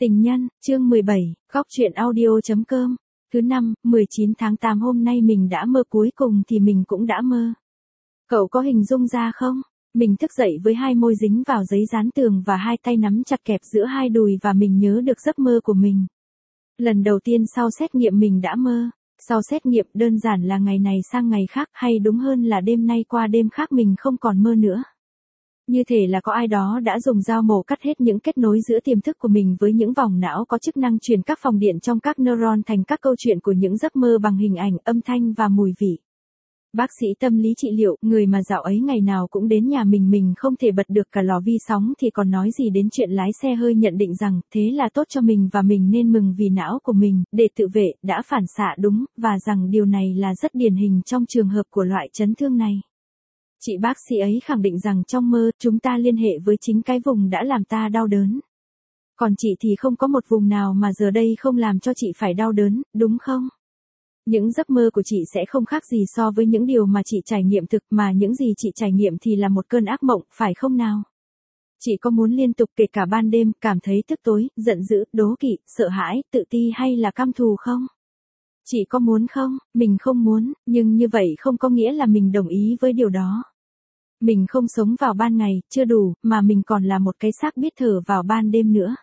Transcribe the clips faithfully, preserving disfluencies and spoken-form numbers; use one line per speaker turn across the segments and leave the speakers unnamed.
Tình nhân, chương mười bảy, góc truyện audio.com. Thứ năm, mười chín tháng tám hôm nay mình đã mơ, cuối cùng thì mình cũng đã mơ. Cậu có hình dung ra không? Mình thức dậy với hai môi dính vào giấy dán tường và hai tay nắm chặt kẹp giữa hai đùi và mình nhớ được giấc mơ của mình. Lần đầu tiên sau xét nghiệm mình đã mơ. Sau xét nghiệm đơn giản là ngày này sang ngày khác, hay đúng hơn là đêm nay qua đêm khác mình không còn mơ nữa. Như thể là có ai đó đã dùng dao mổ cắt hết những kết nối giữa tiềm thức của mình với những vòng não có chức năng truyền các phòng điện trong các neuron thành các câu chuyện của những giấc mơ bằng hình ảnh, âm thanh và mùi vị. Bác sĩ tâm lý trị liệu, người mà dạo ấy ngày nào cũng đến nhà mình mình không thể bật được cả lò vi sóng thì còn nói gì đến chuyện lái xe hơi, nhận định rằng thế là tốt cho mình và mình nên mừng vì não của mình, để tự vệ, đã phản xạ đúng, và rằng điều này là rất điển hình trong trường hợp của loại chấn thương này. Chị bác sĩ ấy khẳng định rằng trong mơ, chúng ta liên hệ với chính cái vùng đã làm ta đau đớn. Còn chị thì không có một vùng nào mà giờ đây không làm cho chị phải đau đớn, đúng không? Những giấc mơ của chị sẽ không khác gì so với những điều mà chị trải nghiệm thực, mà những gì chị trải nghiệm thì là một cơn ác mộng, phải không nào? Chị có muốn liên tục kể cả ban đêm, cảm thấy tức tối, giận dữ, đố kỵ, sợ hãi, tự ti hay là căm thù không? Chị có muốn không? Mình không muốn, nhưng như vậy không có nghĩa là mình đồng ý với điều đó. Mình không sống vào ban ngày, chưa đủ, mà mình còn là một cái xác biết thở vào ban đêm nữa.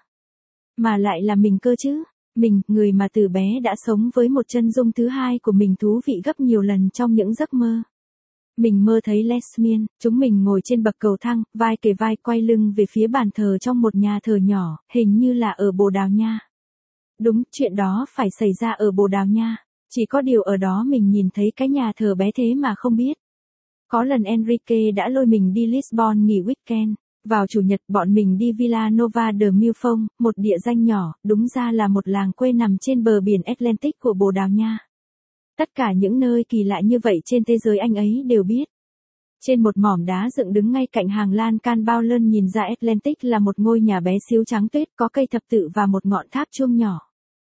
Mà lại là mình cơ chứ. Mình, người mà từ bé đã sống với một chân dung thứ hai của mình thú vị gấp nhiều lần trong những giấc mơ. Mình mơ thấy Lesmian, chúng mình ngồi trên bậc cầu thang, vai kề vai quay lưng về phía bàn thờ trong một nhà thờ nhỏ, hình như là ở Bồ Đào Nha. Đúng, chuyện đó phải xảy ra ở Bồ Đào Nha. Chỉ có điều ở đó mình nhìn thấy cái nhà thờ bé thế mà không biết. Có lần Enrique đã lôi mình đi Lisbon nghỉ weekend. Vào chủ nhật bọn mình đi Vila Nova de Mil Phong, một địa danh nhỏ, đúng ra là một làng quê nằm trên bờ biển Atlantic của Bồ Đào Nha. Tất cả những nơi kỳ lạ như vậy trên thế giới anh ấy đều biết. Trên một mỏm đá dựng đứng ngay cạnh hàng lan can bao lơn nhìn ra Atlantic là một ngôi nhà bé xíu trắng tuyết, có cây thập tự và một ngọn tháp chuông nhỏ.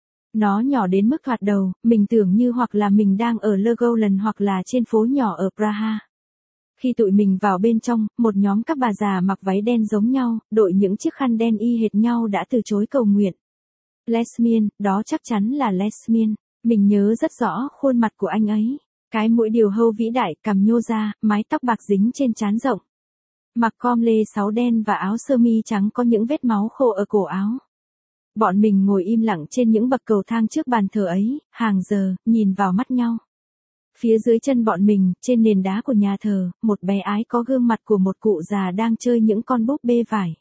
Nó nhỏ đến mức thoạt đầu, mình tưởng như hoặc là mình đang ở Legoland hoặc là trên phố nhỏ ở Praha. Khi tụi mình vào bên trong, một nhóm các bà già mặc váy đen giống nhau, đội những chiếc khăn đen y hệt nhau đã từ chối cầu nguyện. Lesmian, đó chắc chắn là Lesmian. Mình nhớ rất rõ khuôn mặt của anh ấy. Cái mũi điều hâu vĩ đại, cằm nhô ra, mái tóc bạc dính trên trán rộng. Mặc com lê sáu đen và áo sơ mi trắng có những vết máu khô ở cổ áo. Bọn mình ngồi im lặng trên những bậc cầu thang trước bàn thờ ấy, hàng giờ, nhìn vào mắt nhau. Phía dưới chân bọn mình, trên nền đá của nhà thờ, một bé ái có gương mặt của một cụ già đang chơi những con búp bê vải.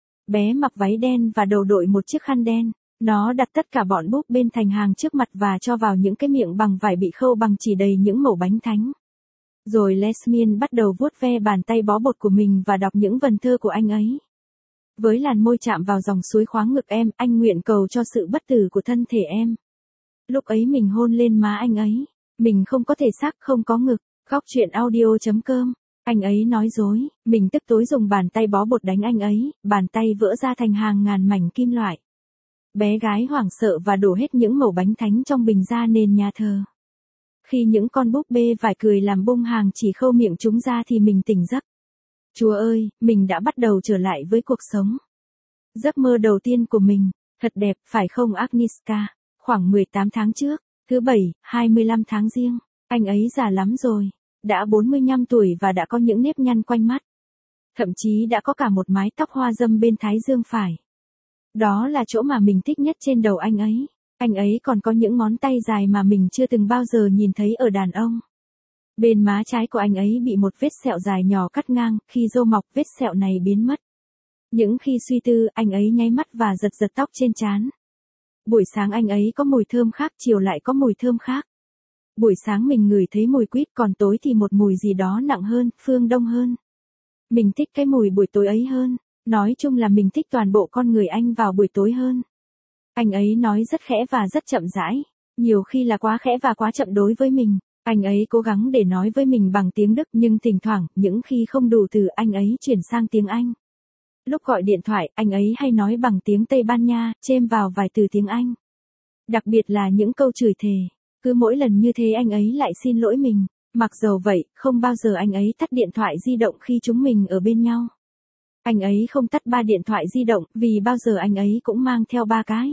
Bé mặc váy đen và đầu đội một chiếc khăn đen. Nó đặt tất cả bọn búp bên thành hàng trước mặt và cho vào những cái miệng bằng vải bị khâu bằng chỉ đầy những mẩu bánh thánh. Rồi Lesmian bắt đầu vuốt ve bàn tay bó bột của mình và đọc những vần thơ của anh ấy. Với làn môi chạm vào dòng suối khoáng ngực em, anh nguyện cầu cho sự bất tử của thân thể em. Lúc ấy mình hôn lên má anh ấy. Mình không có thể xác, không có ngực. Góc truyện audio.com. Anh ấy nói dối. Mình tức tối dùng bàn tay bó bột đánh anh ấy. Bàn tay vỡ ra thành hàng ngàn mảnh kim loại. Bé gái hoảng sợ và đổ hết những mẩu bánh thánh trong bình ra nền nhà thờ. Khi những con búp bê vải cười làm bung hàng chỉ khâu miệng chúng ra thì mình tỉnh giấc. Chúa ơi, mình đã bắt đầu trở lại với cuộc sống. Giấc mơ đầu tiên của mình. Thật đẹp, phải không Agnieszka? Khoảng mười tám tháng trước. Thứ bảy, hai mươi lăm tháng Giêng, anh ấy già lắm rồi, đã bốn mươi lăm tuổi và đã có những nếp nhăn quanh mắt. Thậm chí đã có cả một mái tóc hoa râm bên thái dương phải. Đó là chỗ mà mình thích nhất trên đầu anh ấy. Anh ấy còn có những ngón tay dài mà mình chưa từng bao giờ nhìn thấy ở đàn ông. Bên má trái của anh ấy bị một vết sẹo dài nhỏ cắt ngang, khi râu mọc vết sẹo này biến mất. Những khi suy tư, anh ấy nháy mắt và giật giật tóc trên trán. Buổi sáng anh ấy có mùi thơm khác, chiều lại có mùi thơm khác. Buổi sáng mình ngửi thấy mùi quýt, còn tối thì một mùi gì đó nặng hơn, phương đông hơn. Mình thích cái mùi buổi tối ấy hơn. Nói chung là mình thích toàn bộ con người anh vào buổi tối hơn. Anh ấy nói rất khẽ và rất chậm rãi. Nhiều khi là quá khẽ và quá chậm đối với mình. Anh ấy cố gắng để nói với mình bằng tiếng Đức nhưng thỉnh thoảng, những khi không đủ từ anh ấy chuyển sang tiếng Anh. Lúc gọi điện thoại, anh ấy hay nói bằng tiếng Tây Ban Nha, chêm vào vài từ tiếng Anh. Đặc biệt là những câu chửi thề. Cứ mỗi lần như thế anh ấy lại xin lỗi mình. Mặc dầu vậy, không bao giờ anh ấy tắt điện thoại di động khi chúng mình ở bên nhau. Anh ấy không tắt ba điện thoại di động, vì bao giờ anh ấy cũng mang theo ba cái.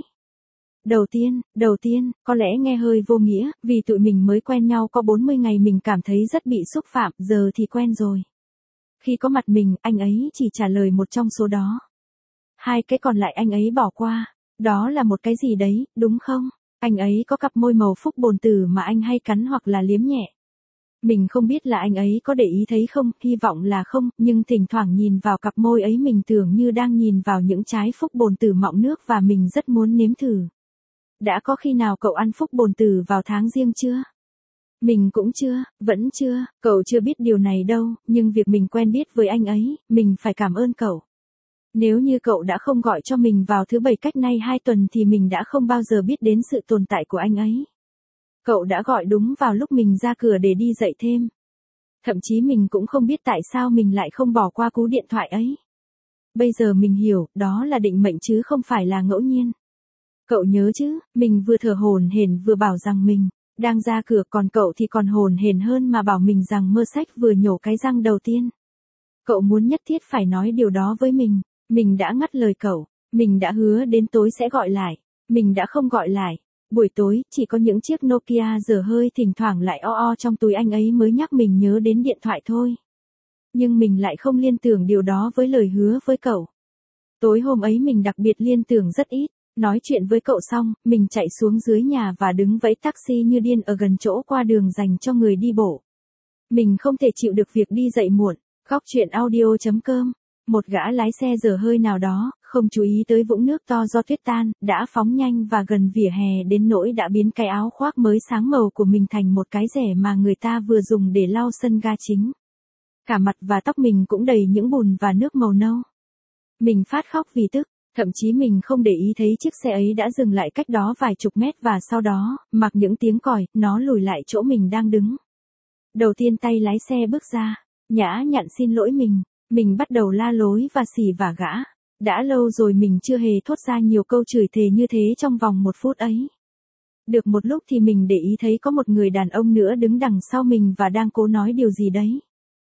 Đầu tiên, đầu tiên, có lẽ nghe hơi vô nghĩa, vì tụi mình mới quen nhau có bốn mươi ngày mình cảm thấy rất bị xúc phạm, giờ thì quen rồi. Khi có mặt mình, anh ấy chỉ trả lời một trong số đó. Hai cái còn lại anh ấy bỏ qua. Đó là một cái gì đấy, đúng không? Anh ấy có cặp môi màu phúc bồn tử mà anh hay cắn hoặc là liếm nhẹ. Mình không biết là anh ấy có để ý thấy không, hy vọng là không, nhưng thỉnh thoảng nhìn vào cặp môi ấy mình tưởng như đang nhìn vào những trái phúc bồn tử mọng nước và mình rất muốn nếm thử. Đã có khi nào cậu ăn phúc bồn tử vào tháng riêng chưa? Mình cũng chưa, vẫn chưa, cậu chưa biết điều này đâu, nhưng việc mình quen biết với anh ấy, mình phải cảm ơn cậu. Nếu như cậu đã không gọi cho mình vào thứ bảy cách nay hai tuần thì mình đã không bao giờ biết đến sự tồn tại của anh ấy. Cậu đã gọi đúng vào lúc mình ra cửa để đi dậy thêm. Thậm chí mình cũng không biết tại sao mình lại không bỏ qua cú điện thoại ấy. Bây giờ mình hiểu, đó là định mệnh chứ không phải là ngẫu nhiên. Cậu nhớ chứ, mình vừa thở hổn hển vừa bảo rằng mình đang ra cửa, còn cậu thì còn hổn hển hơn mà bảo mình rằng mơ sách vừa nhổ cái răng đầu tiên. Cậu muốn nhất thiết phải nói điều đó với mình. Mình đã ngắt lời cậu. Mình đã hứa đến tối sẽ gọi lại. Mình đã không gọi lại. Buổi tối, chỉ có những chiếc Nokia dở hơi thỉnh thoảng lại o o trong túi anh ấy mới nhắc mình nhớ đến điện thoại thôi. Nhưng mình lại không liên tưởng điều đó với lời hứa với cậu. Tối hôm ấy mình đặc biệt liên tưởng rất ít. Nói chuyện với cậu xong, mình chạy xuống dưới nhà và đứng vẫy taxi như điên ở gần chỗ qua đường dành cho người đi bộ. Mình không thể chịu được việc đi dậy muộn. Góc chuyện audio chấm com. Một gã lái xe dở hơi nào đó, không chú ý tới vũng nước to do tuyết tan, đã phóng nhanh và gần vỉa hè đến nỗi đã biến cái áo khoác mới sáng màu của mình thành một cái rẻ mà người ta vừa dùng để lau sân ga chính. Cả mặt và tóc mình cũng đầy những bùn và nước màu nâu. Mình phát khóc vì tức, thậm chí mình không để ý thấy chiếc xe ấy đã dừng lại cách đó vài chục mét và sau đó, mặc những tiếng còi, nó lùi lại chỗ mình đang đứng. Đầu tiên tay lái xe bước ra, nhã nhặn xin lỗi mình. Mình bắt đầu la lối và xỉ vả gã. Đã lâu rồi mình chưa hề thốt ra nhiều câu chửi thề như thế trong vòng một phút ấy. Được một lúc thì mình để ý thấy có một người đàn ông nữa đứng đằng sau mình và đang cố nói điều gì đấy.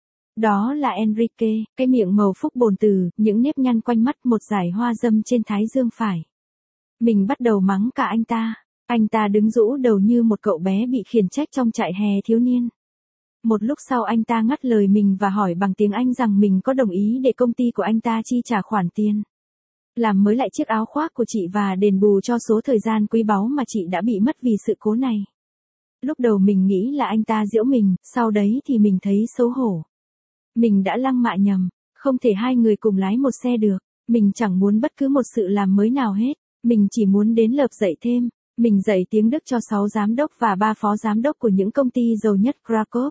Đó là Enrique, cái miệng màu phúc bồn tử, những nếp nhăn quanh mắt, một dải hoa dâm trên thái dương phải. Mình bắt đầu mắng cả anh ta. Anh ta đứng rũ đầu như một cậu bé bị khiển trách trong trại hè thiếu niên. Một lúc sau anh ta ngắt lời mình và hỏi bằng tiếng Anh rằng mình có đồng ý để công ty của anh ta chi trả khoản tiền làm mới lại chiếc áo khoác của chị và đền bù cho số thời gian quý báu mà chị đã bị mất vì sự cố này. Lúc đầu mình nghĩ là anh ta giễu mình, sau đấy thì mình thấy xấu hổ. Mình đã lăng mạ nhầm, không thể hai người cùng lái một xe được. Mình chẳng muốn bất cứ một sự làm mới nào hết, mình chỉ muốn đến lợp dạy thêm. Mình dạy tiếng Đức cho sáu giám đốc và ba phó giám đốc của những công ty giàu nhất Krakow.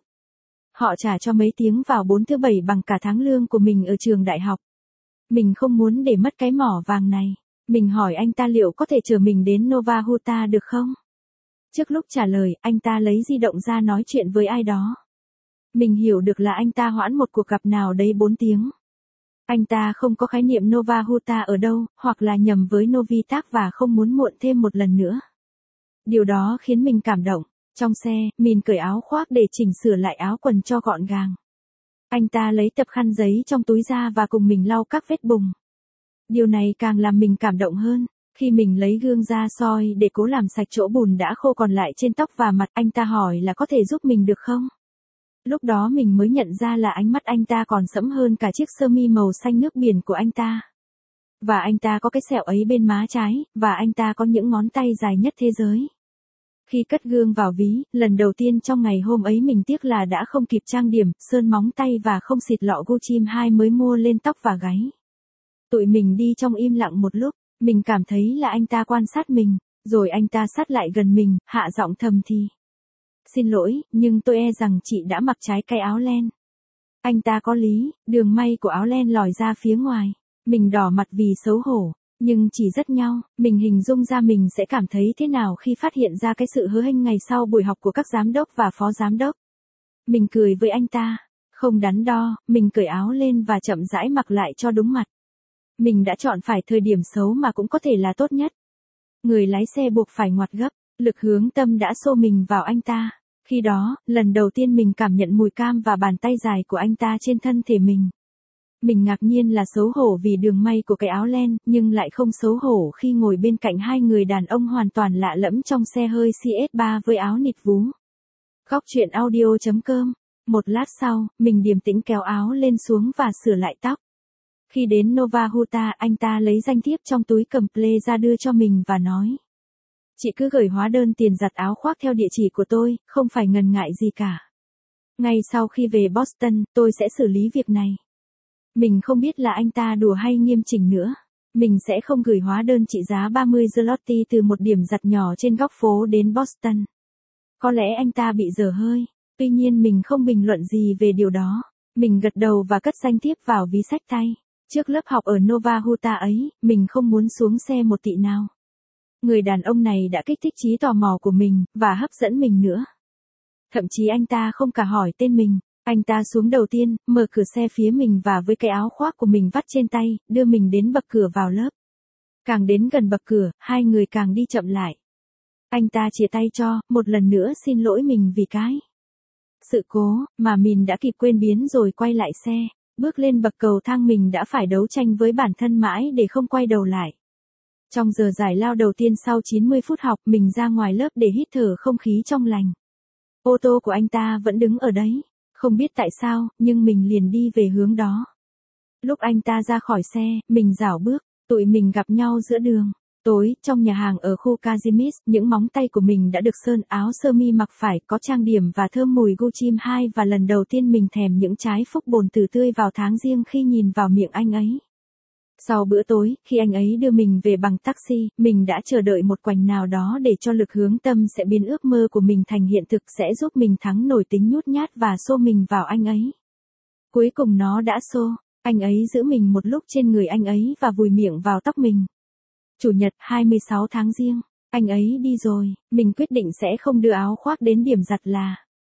Họ trả cho mấy tiếng vào bốn thứ bảy bằng cả tháng lương của mình ở trường đại học. Mình không muốn để mất cái mỏ vàng này. Mình hỏi anh ta liệu có thể chở mình đến Nova Huta được không? Trước lúc trả lời, anh ta lấy di động ra nói chuyện với ai đó. Mình hiểu được là anh ta hoãn một cuộc gặp nào đấy bốn tiếng. Anh ta không có khái niệm Nova Huta ở đâu, hoặc là nhầm với Novitak và không muốn muộn thêm một lần nữa. Điều đó khiến mình cảm động. Trong xe, mình cởi áo khoác để chỉnh sửa lại áo quần cho gọn gàng. Anh ta lấy tập khăn giấy trong túi ra và cùng mình lau các vết bùng. Điều này càng làm mình cảm động hơn. Khi mình lấy gương ra soi để cố làm sạch chỗ bùn đã khô còn lại trên tóc và mặt, anh ta hỏi là có thể giúp mình được không? Lúc đó mình mới nhận ra là ánh mắt anh ta còn sẫm hơn cả chiếc sơ mi màu xanh nước biển của anh ta. Và anh ta có cái sẹo ấy bên má trái, và anh ta có những ngón tay dài nhất thế giới. Khi cất gương vào ví, lần đầu tiên trong ngày hôm ấy mình tiếc là đã không kịp trang điểm, sơn móng tay và không xịt lọ Gucci hai mới mua lên tóc và gáy. Tụi mình đi trong im lặng một lúc, mình cảm thấy là anh ta quan sát mình, rồi anh ta sát lại gần mình, hạ giọng thầm thì. Xin lỗi, nhưng tôi e rằng chị đã mặc trái cái áo len. Anh ta có lý, đường may của áo len lòi ra phía ngoài. Mình đỏ mặt vì xấu hổ. Nhưng chỉ rất nhau, mình hình dung ra mình sẽ cảm thấy thế nào khi phát hiện ra cái sự hớ hênh ngày sau buổi học của các giám đốc và phó giám đốc. Mình cười với anh ta, không đắn đo, mình cởi áo lên và chậm rãi mặc lại cho đúng mặt. Mình đã chọn phải thời điểm xấu mà cũng có thể là tốt nhất. Người lái xe buộc phải ngoặt gấp, lực hướng tâm đã xô mình vào anh ta. Khi đó, lần đầu tiên mình cảm nhận mùi cam và bàn tay dài của anh ta trên thân thể mình. Mình ngạc nhiên là xấu hổ vì đường may của cái áo len, nhưng lại không xấu hổ khi ngồi bên cạnh hai người đàn ông hoàn toàn lạ lẫm trong xe hơi C S ba với áo nịt vú. Góc truyện audio chấm com. Một lát sau, mình điềm tĩnh kéo áo lên xuống và sửa lại tóc. Khi đến Nova Huta, anh ta lấy danh thiếp trong túi cầm ple ra đưa cho mình và nói. Chị cứ gửi hóa đơn tiền giặt áo khoác theo địa chỉ của tôi, không phải ngần ngại gì cả. Ngay sau khi về Boston, tôi sẽ xử lý việc này. Mình không biết là anh ta đùa hay nghiêm chỉnh nữa. Mình sẽ không gửi hóa đơn trị giá ba mươi zloty từ một điểm giặt nhỏ trên góc phố đến Boston. Có lẽ anh ta bị dở hơi. Tuy nhiên mình không bình luận gì về điều đó. Mình gật đầu và cất danh thiếp vào ví xách tay. Trước lớp học ở Nova Huta ấy, mình không muốn xuống xe một tị nào. Người đàn ông này đã kích thích trí tò mò của mình, và hấp dẫn mình nữa. Thậm chí anh ta không cả hỏi tên mình. Anh ta xuống đầu tiên, mở cửa xe phía mình và với cái áo khoác của mình vắt trên tay, đưa mình đến bậc cửa vào lớp. Càng đến gần bậc cửa, hai người càng đi chậm lại. Anh ta chìa tay cho, một lần nữa xin lỗi mình vì cái sự cố, mà mình đã kịp quên biến rồi quay lại xe. Bước lên bậc cầu thang mình đã phải đấu tranh với bản thân mãi để không quay đầu lại. Trong giờ giải lao đầu tiên sau chín mươi phút học, mình ra ngoài lớp để hít thở không khí trong lành. Ô tô của anh ta vẫn đứng ở đấy. Không biết tại sao, nhưng mình liền đi về hướng đó. Lúc anh ta ra khỏi xe, mình rảo bước, tụi mình gặp nhau giữa đường. Tối, trong nhà hàng ở khu Kazimierz, những móng tay của mình đã được sơn, áo sơ mi mặc phải, có trang điểm và thơm mùi gu chim hai, và lần đầu tiên mình thèm những trái phúc bồn tử tươi vào tháng riêng khi nhìn vào miệng anh ấy. Sau bữa tối, khi anh ấy đưa mình về bằng taxi, mình đã chờ đợi một quành nào đó để cho lực hướng tâm sẽ biến ước mơ của mình thành hiện thực, sẽ giúp mình thắng nổi tính nhút nhát và xô mình vào anh ấy. Cuối cùng nó đã xô, anh ấy giữ mình một lúc trên người anh ấy và vùi miệng vào tóc mình. Chủ nhật, hai mươi sáu tháng giêng, anh ấy đi rồi, mình quyết định sẽ không đưa áo khoác đến điểm giặt là.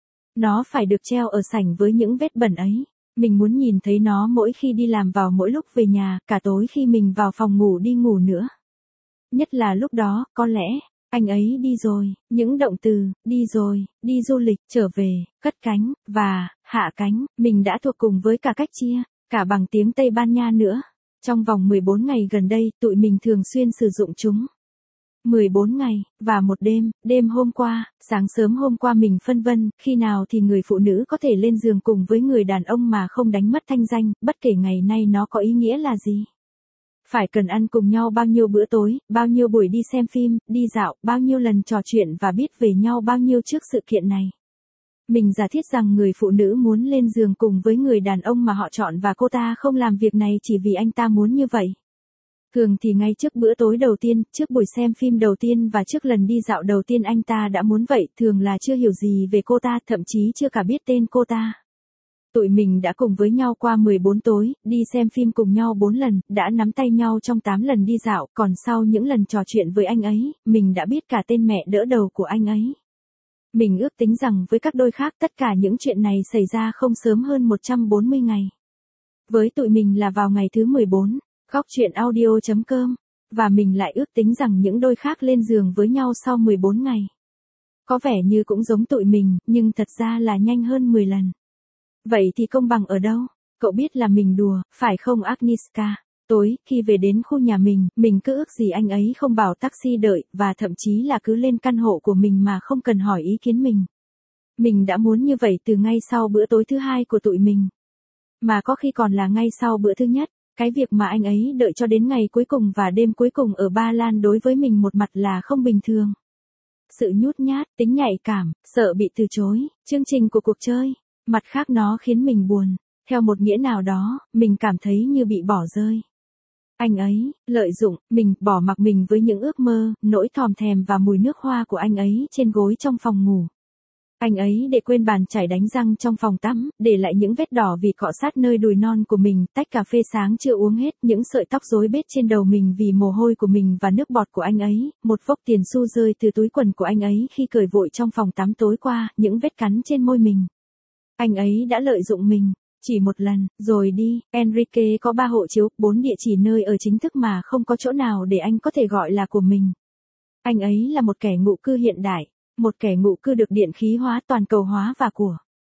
Nó phải được treo ở sảnh với những vết bẩn ấy. Mình muốn nhìn thấy nó mỗi khi đi làm vào mỗi lúc về nhà, cả tối khi mình vào phòng ngủ đi ngủ nữa. Nhất là lúc đó, có lẽ, anh ấy đi rồi, những động từ, đi rồi, đi du lịch, trở về, cất cánh, và, hạ cánh, mình đã thuộc cùng với cả cách chia, cả bằng tiếng Tây Ban Nha nữa. Trong vòng mười bốn ngày gần đây, tụi mình thường xuyên sử dụng chúng. mười bốn ngày, và một đêm, đêm hôm qua, sáng sớm hôm qua mình phân vân, khi nào thì người phụ nữ có thể lên giường cùng với người đàn ông mà không đánh mất thanh danh, bất kể ngày nay nó có ý nghĩa là gì. Phải cần ăn cùng nhau bao nhiêu bữa tối, bao nhiêu buổi đi xem phim, đi dạo, bao nhiêu lần trò chuyện và biết về nhau bao nhiêu trước sự kiện này. Mình giả thiết rằng người phụ nữ muốn lên giường cùng với người đàn ông mà họ chọn và cô ta không làm việc này chỉ vì anh ta muốn như vậy. Thường thì ngay trước bữa tối đầu tiên, trước buổi xem phim đầu tiên và trước lần đi dạo đầu tiên anh ta đã muốn vậy, thường là chưa hiểu gì về cô ta, thậm chí chưa cả biết tên cô ta. Tụi mình đã cùng với nhau qua mười bốn tối, đi xem phim cùng nhau bốn lần, đã nắm tay nhau trong tám lần đi dạo, còn sau những lần trò chuyện với anh ấy, mình đã biết cả tên mẹ đỡ đầu của anh ấy. Mình ước tính rằng với các đôi khác tất cả những chuyện này xảy ra không sớm hơn một trăm bốn mươi ngày. Với tụi mình là vào ngày thứ mười bốn. Góc truyện audio chấm com, và mình lại ước tính rằng những đôi khác lên giường với nhau sau mười bốn ngày. Có vẻ như cũng giống tụi mình, nhưng thật ra là nhanh hơn mười lần. Vậy thì công bằng ở đâu? Cậu biết là mình đùa, phải không Agnieszka? Tối, khi về đến khu nhà mình, mình cứ ước gì anh ấy không bảo taxi đợi, và thậm chí là cứ lên căn hộ của mình mà không cần hỏi ý kiến mình. Mình đã muốn như vậy từ ngay sau bữa tối thứ hai của tụi mình. Mà có khi còn là ngay sau bữa thứ nhất. Cái việc mà anh ấy đợi cho đến ngày cuối cùng và đêm cuối cùng ở Ba Lan đối với mình một mặt là không bình thường. Sự nhút nhát, tính nhạy cảm, sợ bị từ chối, chương trình của cuộc chơi. Mặt khác nó khiến mình buồn. Theo một nghĩa nào đó, mình cảm thấy như bị bỏ rơi. Anh ấy, lợi dụng, mình, bỏ mặc mình với những ước mơ, nỗi thòm thèm và mùi nước hoa của anh ấy trên gối trong phòng ngủ. Anh ấy để quên bàn chải đánh răng trong phòng tắm, để lại những vết đỏ vì cọ sát nơi đùi non của mình, tách cà phê sáng chưa uống hết, những sợi tóc rối bết trên đầu mình vì mồ hôi của mình và nước bọt của anh ấy, một vốc tiền xu rơi từ túi quần của anh ấy khi cởi vội trong phòng tắm tối qua, những vết cắn trên môi mình. Anh ấy đã lợi dụng mình, chỉ một lần, rồi đi. Enrique có ba hộ chiếu, bốn địa chỉ nơi ở chính thức mà không có chỗ nào để anh có thể gọi là của mình. Anh ấy là một kẻ ngụ cư hiện đại. Một kẻ ngụ cư được điện khí hóa toàn cầu hóa và của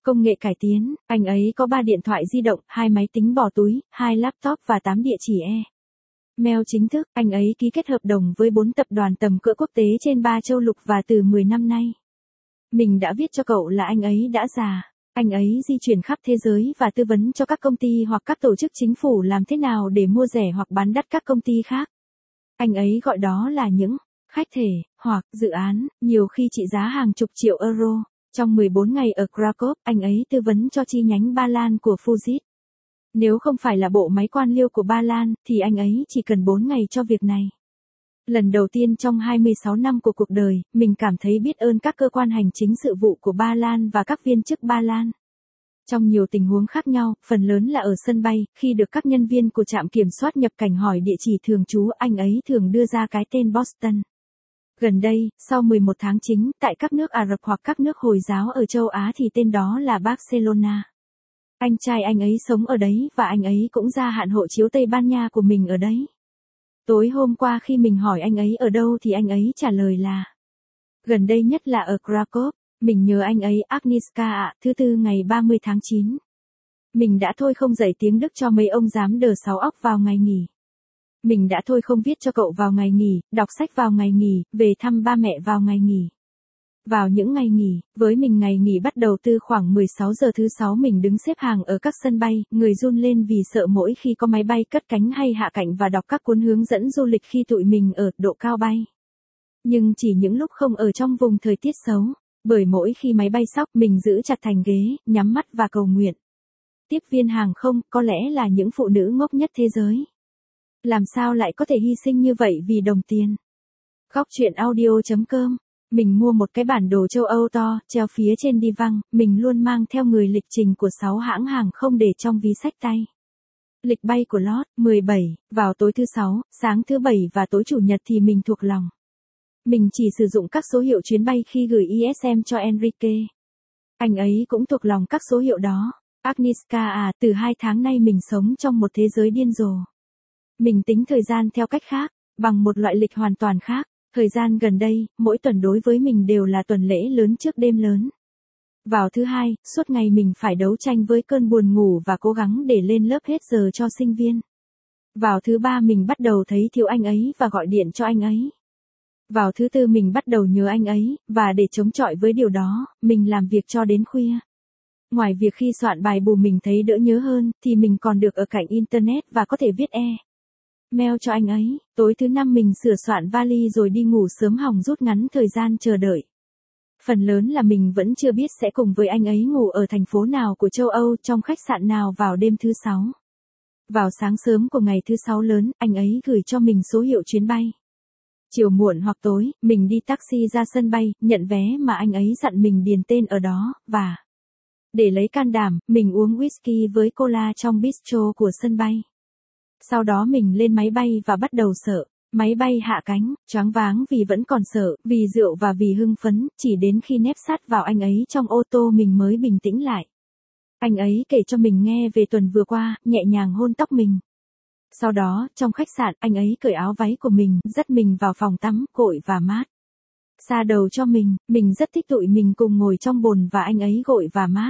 Công nghệ cải tiến, anh ấy có ba điện thoại di động, hai máy tính bỏ túi, hai laptop và tám địa chỉ e. Mail chính thức, anh ấy ký kết hợp đồng với bốn tập đoàn tầm cỡ quốc tế trên ba châu lục và từ mười năm nay. Mình đã viết cho cậu là anh ấy đã già. Anh ấy di chuyển khắp thế giới và tư vấn cho các công ty hoặc các tổ chức chính phủ làm thế nào để mua rẻ hoặc bán đắt các công ty khác. Anh ấy gọi đó là những khách thể, hoặc dự án, nhiều khi trị giá hàng chục triệu euro. Trong mười bốn ngày ở Krakow, anh ấy tư vấn cho chi nhánh Ba Lan của Fujit. Nếu không phải là bộ máy quan liêu của Ba Lan, thì anh ấy chỉ cần bốn ngày cho việc này. Lần đầu tiên trong hai mươi sáu năm của cuộc đời, mình cảm thấy biết ơn các cơ quan hành chính sự vụ của Ba Lan và các viên chức Ba Lan. Trong nhiều tình huống khác nhau, phần lớn là ở sân bay, khi được các nhân viên của trạm kiểm soát nhập cảnh hỏi địa chỉ thường trú, anh ấy thường đưa ra cái tên Boston. Gần đây, sau mười một tháng chính, tại các nước Ả Rập hoặc các nước Hồi giáo ở châu Á thì tên đó là Barcelona. Anh trai anh ấy sống ở đấy và anh ấy cũng gia hạn hộ chiếu Tây Ban Nha của mình ở đấy. Tối hôm qua khi mình hỏi anh ấy ở đâu thì anh ấy trả lời là gần đây nhất là ở Krakow. Mình nhớ anh ấy Agnieszka ạ, thứ tư ngày ba mươi tháng chín. Mình đã thôi không dạy tiếng Đức cho mấy ông giám đờ sáu óc vào ngày nghỉ. Mình đã thôi không viết cho cậu vào ngày nghỉ, đọc sách vào ngày nghỉ, về thăm ba mẹ vào ngày nghỉ. Vào những ngày nghỉ, với mình ngày nghỉ bắt đầu từ khoảng mười sáu giờ thứ sáu mình đứng xếp hàng ở các sân bay, người run lên vì sợ mỗi khi có máy bay cất cánh hay hạ cánh và đọc các cuốn hướng dẫn du lịch khi tụi mình ở độ cao bay. Nhưng chỉ những lúc không ở trong vùng thời tiết xấu, bởi mỗi khi máy bay sóc mình giữ chặt thành ghế, nhắm mắt và cầu nguyện. Tiếp viên hàng không có lẽ là những phụ nữ ngốc nhất thế giới. Làm sao lại có thể hy sinh như vậy vì đồng tiền? Góc chuyện audio chấm com. Mình mua một cái bản đồ châu Âu to, treo phía trên đi văng, mình luôn mang theo người lịch trình của sáu hãng hàng không để trong ví xách tay. Lịch bay của Lot, mười bảy, vào tối thứ sáu, sáng thứ bảy và tối chủ nhật thì mình thuộc lòng. Mình chỉ sử dụng các số hiệu chuyến bay khi gửi i ét em cho Enrique. Anh ấy cũng thuộc lòng các số hiệu đó. Agnieszka à, từ hai tháng nay mình sống trong một thế giới điên rồ. Mình tính thời gian theo cách khác, bằng một loại lịch hoàn toàn khác. Thời gian gần đây, mỗi tuần đối với mình đều là tuần lễ lớn trước đêm lớn. Vào thứ hai, suốt ngày mình phải đấu tranh với cơn buồn ngủ và cố gắng để lên lớp hết giờ cho sinh viên. Vào thứ ba mình bắt đầu thấy thiếu anh ấy và gọi điện cho anh ấy. Vào thứ tư mình bắt đầu nhớ anh ấy, và để chống chọi với điều đó, mình làm việc cho đến khuya. Ngoài việc khi soạn bài bù mình thấy đỡ nhớ hơn, thì mình còn được ở cạnh Internet và có thể viết e. Mail cho anh ấy. Tối thứ năm mình sửa soạn vali rồi đi ngủ sớm hòng rút ngắn thời gian chờ đợi. Phần lớn là mình vẫn chưa biết sẽ cùng với anh ấy ngủ ở thành phố nào của châu Âu, trong khách sạn nào vào đêm thứ sáu. Vào sáng sớm của ngày thứ sáu lớn, anh ấy gửi cho mình số hiệu chuyến bay. Chiều muộn hoặc tối, mình đi taxi ra sân bay, nhận vé mà anh ấy dặn mình điền tên ở đó, và để lấy can đảm, mình uống whisky với cola trong bistro của sân bay. Sau đó mình lên máy bay và bắt đầu sợ. Máy bay hạ cánh, choáng váng vì vẫn còn sợ, vì rượu và vì hưng phấn, chỉ đến khi nép sát vào anh ấy trong ô tô mình mới bình tĩnh lại. Anh ấy kể cho mình nghe về tuần vừa qua, nhẹ nhàng hôn tóc mình. Sau đó, trong khách sạn, anh ấy cởi áo váy của mình, dắt mình vào phòng tắm, gội và mát. Xa đầu cho mình, mình rất thích tụi mình cùng ngồi trong bồn và anh ấy gội và mát.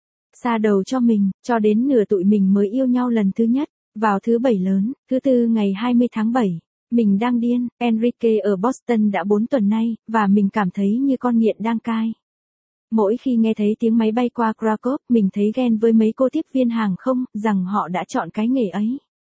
Xa đầu cho mình, cho đến nửa tụi mình mới yêu nhau lần thứ nhất. Vào thứ bảy lớn, thứ tư ngày hai mươi tháng bảy, mình đang điên, Enrique ở Boston đã bốn tuần nay, và mình cảm thấy như con nghiện đang cai. Mỗi khi nghe thấy tiếng máy bay qua Krakow, mình thấy ghen với mấy cô tiếp viên hàng không, rằng họ đã chọn cái nghề ấy.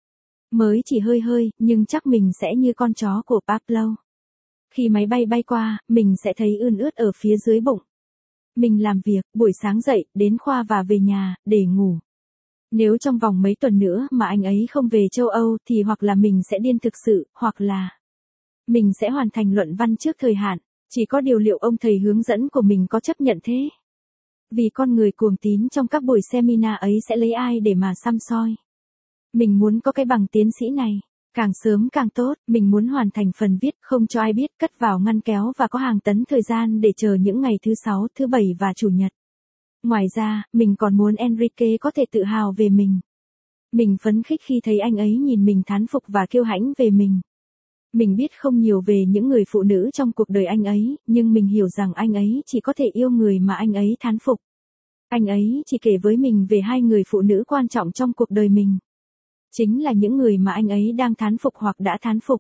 Mới chỉ hơi hơi, nhưng chắc mình sẽ như con chó của Pablo. Khi máy bay bay qua, mình sẽ thấy ươn ướt ở phía dưới bụng. Mình làm việc, buổi sáng dậy, đến khoa và về nhà, để ngủ. Nếu trong vòng mấy tuần nữa mà anh ấy không về châu Âu thì hoặc là mình sẽ điên thực sự, hoặc là mình sẽ hoàn thành luận văn trước thời hạn. Chỉ có điều liệu ông thầy hướng dẫn của mình có chấp nhận thế? Vì con người cuồng tín trong các buổi seminar ấy sẽ lấy ai để mà săm soi. Mình muốn có cái bằng tiến sĩ này. Càng sớm càng tốt, mình muốn hoàn thành phần viết không cho ai biết, cất vào ngăn kéo và có hàng tấn thời gian để chờ những ngày thứ sáu, thứ bảy và chủ nhật. Ngoài ra, mình còn muốn Enrique có thể tự hào về mình. Mình phấn khích khi thấy anh ấy nhìn mình thán phục và kiêu hãnh về mình. Mình biết không nhiều về những người phụ nữ trong cuộc đời anh ấy, nhưng mình hiểu rằng anh ấy chỉ có thể yêu người mà anh ấy thán phục. Anh ấy chỉ kể với mình về hai người phụ nữ quan trọng trong cuộc đời mình. Chính là những người mà anh ấy đang thán phục hoặc đã thán phục.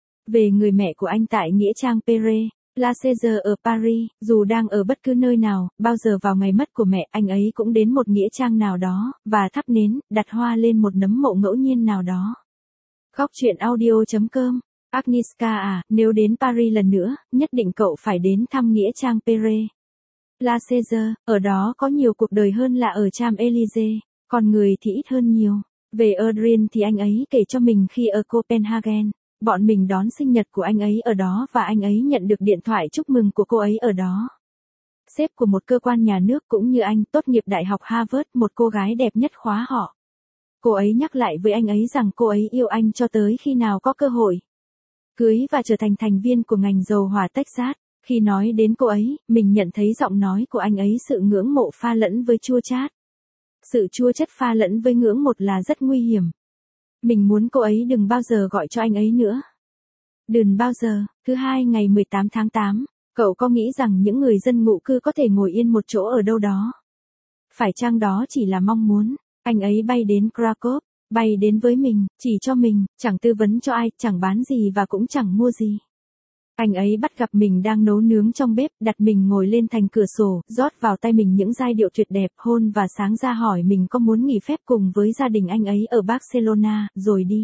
Về người mẹ của anh tại Nghĩa trang Père Lachaise ở Paris, dù đang ở bất cứ nơi nào, bao giờ vào ngày mất của mẹ, anh ấy cũng đến một nghĩa trang nào đó, và thắp nến, đặt hoa lên một nấm mộ ngẫu nhiên nào đó. Góc truyện audio chấm com. Agnieszka à, nếu đến Paris lần nữa, nhất định cậu phải đến thăm nghĩa trang Père Lachaise, ở đó có nhiều cuộc đời hơn là ở Champs-Élysées, còn người thì ít hơn nhiều. Về Adrien thì anh ấy kể cho mình khi ở Copenhagen, bọn mình đón sinh nhật của anh ấy ở đó và anh ấy nhận được điện thoại chúc mừng của cô ấy ở đó. Sếp của một cơ quan nhà nước cũng như anh, tốt nghiệp Đại học Harvard, một cô gái đẹp nhất khóa họ. Cô ấy nhắc lại với anh ấy rằng cô ấy yêu anh cho tới khi nào có cơ hội cưới và trở thành thành viên của ngành dầu hỏa Texas. Khi nói đến cô ấy, mình nhận thấy giọng nói của anh ấy sự ngưỡng mộ pha lẫn với chua chát. Sự chua chất pha lẫn với ngưỡng một là rất nguy hiểm. Mình muốn cô ấy đừng bao giờ gọi cho anh ấy nữa. Đừng bao giờ. Thứ hai ngày mười tám tháng tám, cậu có nghĩ rằng những người dân ngụ cư có thể ngồi yên một chỗ ở đâu đó? Phải chăng đó chỉ là mong muốn? Anh ấy bay đến Krakow, bay đến với mình, chỉ cho mình, chẳng tư vấn cho ai, chẳng bán gì và cũng chẳng mua gì. Anh ấy bắt gặp mình đang nấu nướng trong bếp, đặt mình ngồi lên thành cửa sổ, rót vào tay mình những giai điệu tuyệt đẹp, hôn và sáng ra hỏi mình có muốn nghỉ phép cùng với gia đình anh ấy ở Barcelona, rồi đi.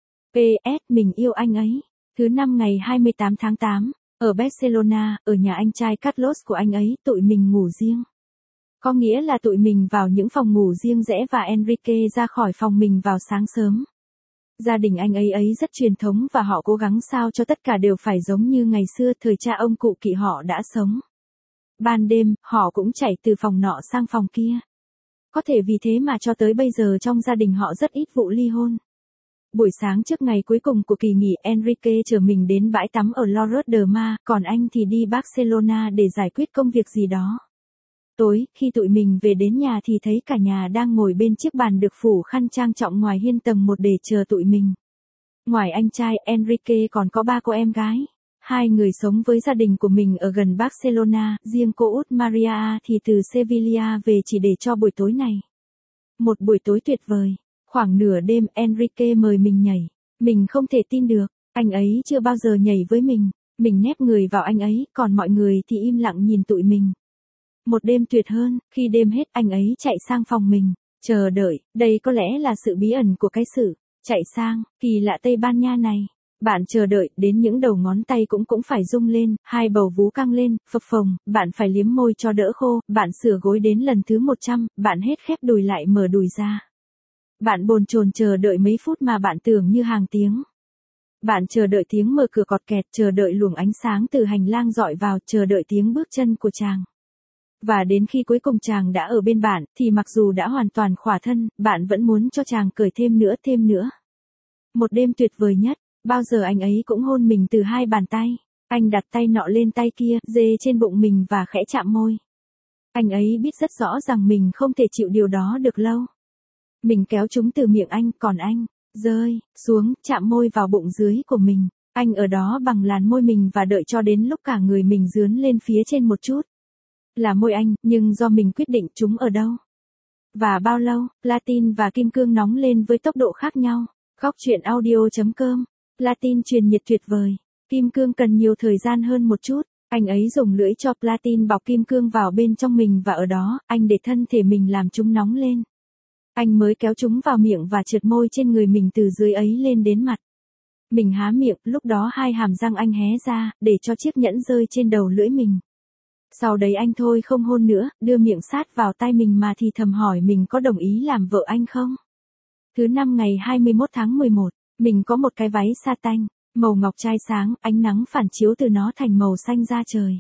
pê ét Mình yêu anh ấy. Thứ năm ngày hai mươi tám tháng tám, ở Barcelona, ở nhà anh trai Carlos của anh ấy, tụi mình ngủ riêng. Có nghĩa là tụi mình vào những phòng ngủ riêng rẽ và Enrique ra khỏi phòng mình vào sáng sớm. Gia đình anh ấy ấy rất truyền thống và họ cố gắng sao cho tất cả đều phải giống như ngày xưa thời cha ông cụ kỵ họ đã sống. Ban đêm, họ cũng chạy từ phòng nọ sang phòng kia. Có thể vì thế mà cho tới bây giờ trong gia đình họ rất ít vụ ly hôn. Buổi sáng trước ngày cuối cùng của kỳ nghỉ, Enrique chở mình đến bãi tắm ở Lloret de Mar, còn anh thì đi Barcelona để giải quyết công việc gì đó. Tối, khi tụi mình về đến nhà thì thấy cả nhà đang ngồi bên chiếc bàn được phủ khăn trang trọng ngoài hiên tầng một để chờ tụi mình. Ngoài anh trai, Enrique còn có ba cô em gái. Hai người sống với gia đình của mình ở gần Barcelona, riêng cô út Maria thì từ Sevilla về chỉ để cho buổi tối này. Một buổi tối tuyệt vời. Khoảng nửa đêm, Enrique mời mình nhảy. Mình không thể tin được, anh ấy chưa bao giờ nhảy với mình. Mình nép người vào anh ấy, còn mọi người thì im lặng nhìn tụi mình. Một đêm tuyệt hơn, khi đêm hết anh ấy chạy sang phòng mình, chờ đợi, đây có lẽ là sự bí ẩn của cái sự chạy sang, kỳ lạ Tây Ban Nha này. Bạn chờ đợi, đến những đầu ngón tay cũng cũng phải rung lên, hai bầu vú căng lên, phập phồng, bạn phải liếm môi cho đỡ khô, bạn sửa gối đến lần thứ một trăm, bạn hết khép đùi lại mở đùi ra. Bạn bồn chồn chờ đợi mấy phút mà bạn tưởng như hàng tiếng. Bạn chờ đợi tiếng mở cửa cọt kẹt, chờ đợi luồng ánh sáng từ hành lang dọi vào, chờ đợi tiếng bước chân của chàng. Và đến khi cuối cùng chàng đã ở bên bạn, thì mặc dù đã hoàn toàn khỏa thân, bạn vẫn muốn cho chàng cởi thêm nữa thêm nữa. Một đêm tuyệt vời nhất, bao giờ anh ấy cũng hôn mình từ hai bàn tay. Anh đặt tay nọ lên tay kia, dê trên bụng mình và khẽ chạm môi. Anh ấy biết rất rõ rằng mình không thể chịu điều đó được lâu. Mình kéo chúng từ miệng anh, còn anh, rơi, xuống, chạm môi vào bụng dưới của mình. Anh ở đó bằng làn môi mình và đợi cho đến lúc cả người mình dướn lên phía trên một chút. Là môi anh, nhưng do mình quyết định chúng ở đâu. Và bao lâu, Latin và kim cương nóng lên với tốc độ khác nhau. Góc truyện audio chấm com. Latin truyền nhiệt tuyệt vời. Kim cương cần nhiều thời gian hơn một chút. Anh ấy dùng lưỡi cho Platin bọc kim cương vào bên trong mình và ở đó, anh để thân thể mình làm chúng nóng lên. Anh mới kéo chúng vào miệng và trượt môi trên người mình từ dưới ấy lên đến mặt. Mình há miệng, lúc đó hai hàm răng anh hé ra, để cho chiếc nhẫn rơi trên đầu lưỡi mình. Sau đấy anh thôi không hôn nữa, đưa miệng sát vào tai mình mà thì thầm hỏi mình có đồng ý làm vợ anh không? Thứ năm ngày hai mươi mốt tháng mười một, mình có một cái váy sa tanh, màu ngọc trai sáng, ánh nắng phản chiếu từ nó thành màu xanh da trời.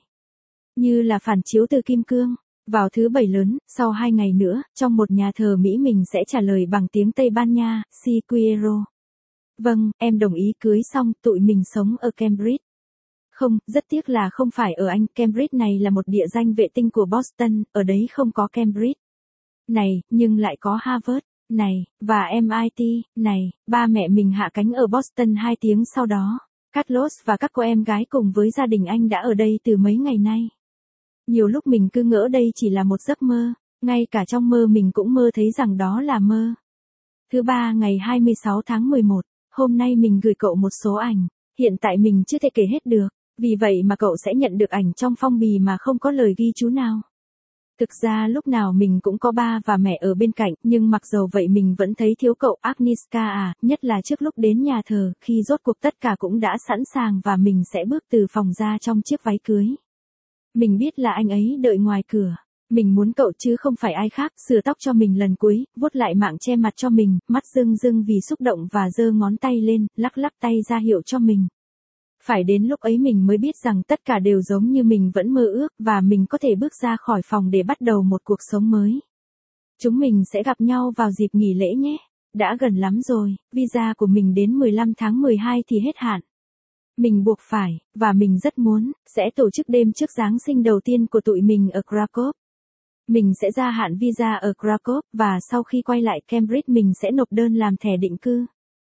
Như là phản chiếu từ kim cương. Vào thứ bảy lớn, sau hai ngày nữa, trong một nhà thờ Mỹ mình sẽ trả lời bằng tiếng Tây Ban Nha, si quiero. Vâng, em đồng ý cưới xong, tụi mình sống ở Cambridge. Không, rất tiếc là không phải ở Anh, Cambridge này là một địa danh vệ tinh của Boston, ở đấy không có Cambridge. Này, nhưng lại có Harvard, này, và em i tê, này, ba mẹ mình hạ cánh ở Boston hai tiếng sau đó. Carlos và các cô em gái cùng với gia đình anh đã ở đây từ mấy ngày nay. Nhiều lúc mình cứ ngỡ đây chỉ là một giấc mơ. Ngay cả trong mơ mình cũng mơ thấy rằng đó là mơ. Thứ ba ngày hai mươi sáu tháng mười một, hôm nay mình gửi cậu một số ảnh, hiện tại mình chưa thể kể hết được, vì vậy mà cậu sẽ nhận được ảnh trong phong bì mà không có lời ghi chú nào. Thực ra lúc nào mình cũng có ba và mẹ ở bên cạnh, nhưng mặc dầu vậy mình vẫn thấy thiếu cậu Agnieszka à, nhất là trước lúc đến nhà thờ, khi rốt cuộc tất cả cũng đã sẵn sàng và mình sẽ bước từ phòng ra trong chiếc váy cưới. Mình biết là anh ấy đợi ngoài cửa. Mình muốn cậu chứ không phải ai khác, sửa tóc cho mình lần cuối, vuốt lại mạng che mặt cho mình, mắt rưng rưng vì xúc động và giơ ngón tay lên, lắc lắc tay ra hiệu cho mình. Phải đến lúc ấy mình mới biết rằng tất cả đều giống như mình vẫn mơ ước và mình có thể bước ra khỏi phòng để bắt đầu một cuộc sống mới. Chúng mình sẽ gặp nhau vào dịp nghỉ lễ nhé. Đã gần lắm rồi, visa của mình đến mười lăm tháng mười hai thì hết hạn. Mình buộc phải, và mình rất muốn, sẽ tổ chức đêm trước Giáng sinh đầu tiên của tụi mình ở Krakow. Mình sẽ gia hạn visa ở Krakow, và sau khi quay lại Cambridge mình sẽ nộp đơn làm thẻ định cư.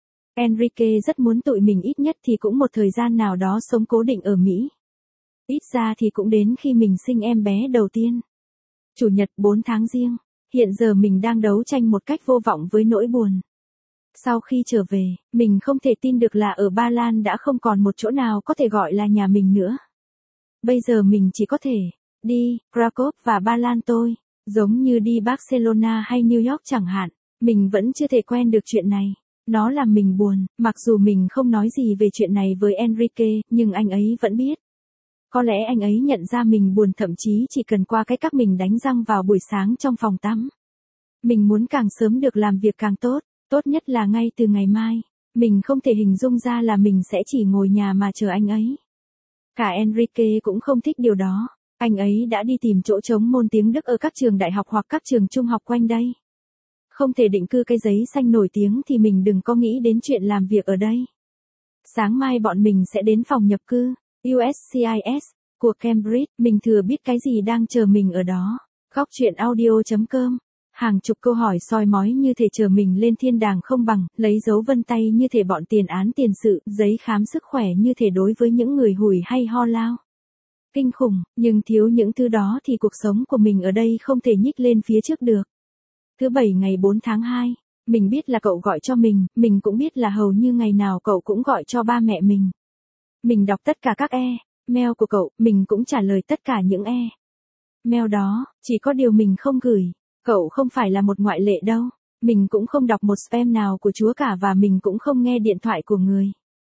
Enrique rất muốn tụi mình ít nhất thì cũng một thời gian nào đó sống cố định ở Mỹ. Ít ra thì cũng đến khi mình sinh em bé đầu tiên. Chủ nhật bốn tháng Giêng, hiện giờ mình đang đấu tranh một cách vô vọng với nỗi buồn. Sau khi trở về, mình không thể tin được là ở Ba Lan đã không còn một chỗ nào có thể gọi là nhà mình nữa. Bây giờ mình chỉ có thể đi Krakow và Ba Lan thôi, giống như đi Barcelona hay New York chẳng hạn. Mình vẫn chưa thể quen được chuyện này. Nó làm mình buồn, mặc dù mình không nói gì về chuyện này với Enrique, nhưng anh ấy vẫn biết. Có lẽ anh ấy nhận ra mình buồn, thậm chí chỉ cần qua cái cách mình đánh răng vào buổi sáng trong phòng tắm. Mình muốn càng sớm được làm việc càng tốt, tốt nhất là ngay từ ngày mai. Mình không thể hình dung ra là mình sẽ chỉ ngồi nhà mà chờ anh ấy. Cả Enrique cũng không thích điều đó. Anh ấy đã đi tìm chỗ trống môn tiếng Đức ở các trường đại học hoặc các trường trung học quanh đây. Không thể định cư cái giấy xanh nổi tiếng thì mình đừng có nghĩ đến chuyện làm việc ở đây. Sáng mai bọn mình sẽ đến phòng nhập cư, U S C I S, của Cambridge, mình thừa biết cái gì đang chờ mình ở đó. Góc chuyện audio chấm com. Hàng chục câu hỏi soi mói như thể chờ mình lên thiên đàng không bằng, lấy dấu vân tay như thể bọn tiền án tiền sự, giấy khám sức khỏe như thể đối với những người hủi hay ho lao. Kinh khủng, nhưng thiếu những thứ đó thì cuộc sống của mình ở đây không thể nhích lên phía trước được. Thứ bảy ngày bốn tháng hai, mình biết là cậu gọi cho mình, mình cũng biết là hầu như ngày nào cậu cũng gọi cho ba mẹ mình. Mình đọc tất cả các e-mail của cậu, mình cũng trả lời tất cả những e-mail đó, chỉ có điều mình không gửi. Cậu không phải là một ngoại lệ đâu. Mình cũng không đọc một spam nào của Chúa cả và mình cũng không nghe điện thoại của người.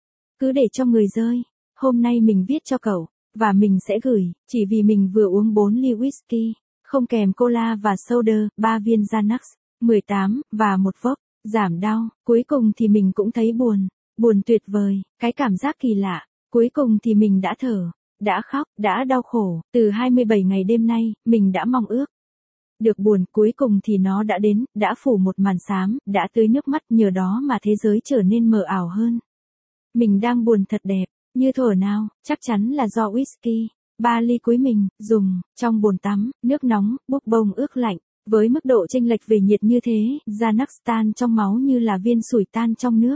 Cứ để cho người rơi. Hôm nay mình viết cho cậu, và mình sẽ gửi, chỉ vì mình vừa uống bốn ly whisky, không kèm cola và soda, ba viên Xanax, mười tám, và một vốc, giảm đau. Cuối cùng thì mình cũng thấy buồn, buồn tuyệt vời, cái cảm giác kỳ lạ. Cuối cùng thì mình đã thở, đã khóc, đã đau khổ. Từ hai mươi bảy ngày đêm nay, mình đã mong ước được buồn, cuối cùng thì nó đã đến, đã phủ một màn xám, đã tưới nước mắt, nhờ đó mà thế giới trở nên mờ ảo hơn. Mình đang buồn thật đẹp, như thở nào, chắc chắn là do whisky. Ba ly cuối mình dùng trong bồn tắm, nước nóng, bốc bông ướt lạnh, với mức độ chênh lệch về nhiệt như thế, Xanax tan trong máu như là viên sủi tan trong nước.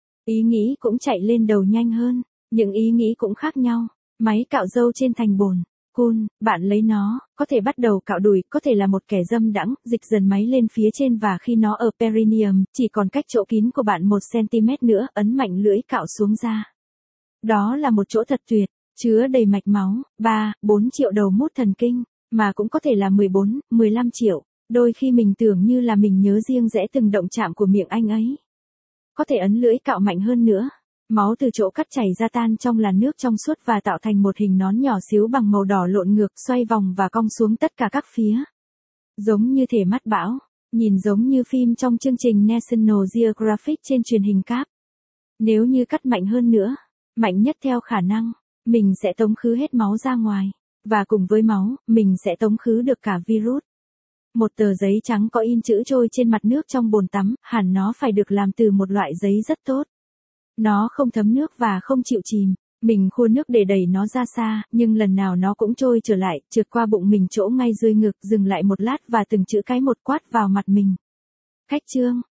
Ý nghĩ cũng chạy lên đầu nhanh hơn, những ý nghĩ cũng khác nhau. Máy cạo râu trên thành bồn. Cool, bạn lấy nó, có thể bắt đầu cạo đùi, có thể là một kẻ dâm đãng, dịch dần máy lên phía trên và khi nó ở perineum, chỉ còn cách chỗ kín của bạn một xăng-ti-mét nữa, ấn mạnh lưỡi cạo xuống da. Đó là một chỗ thật tuyệt, chứa đầy mạch máu, ba, bốn triệu đầu mút thần kinh, mà cũng có thể là mười bốn, mười lăm triệu. Đôi khi mình tưởng như là mình nhớ riêng rẽ từng động chạm của miệng anh ấy. Có thể ấn lưỡi cạo mạnh hơn nữa. Máu từ chỗ cắt chảy ra tan trong làn nước trong suốt và tạo thành một hình nón nhỏ xíu bằng màu đỏ lộn ngược, xoay vòng và cong xuống tất cả các phía. Giống như thể mắt bão, nhìn giống như phim trong chương trình National Geographic trên truyền hình cáp. Nếu như cắt mạnh hơn nữa, mạnh nhất theo khả năng, mình sẽ tống khứ hết máu ra ngoài, và cùng với máu, mình sẽ tống khứ được cả virus. Một tờ giấy trắng có in chữ trôi trên mặt nước trong bồn tắm, hẳn nó phải được làm từ một loại giấy rất tốt. Nó không thấm nước và không chịu chìm. Mình khua nước để đẩy nó ra xa, nhưng lần nào nó cũng trôi trở lại, trượt qua bụng mình chỗ ngay dưới ngực, dừng lại một lát và từng chữ cái một quát vào mặt mình. Cách chương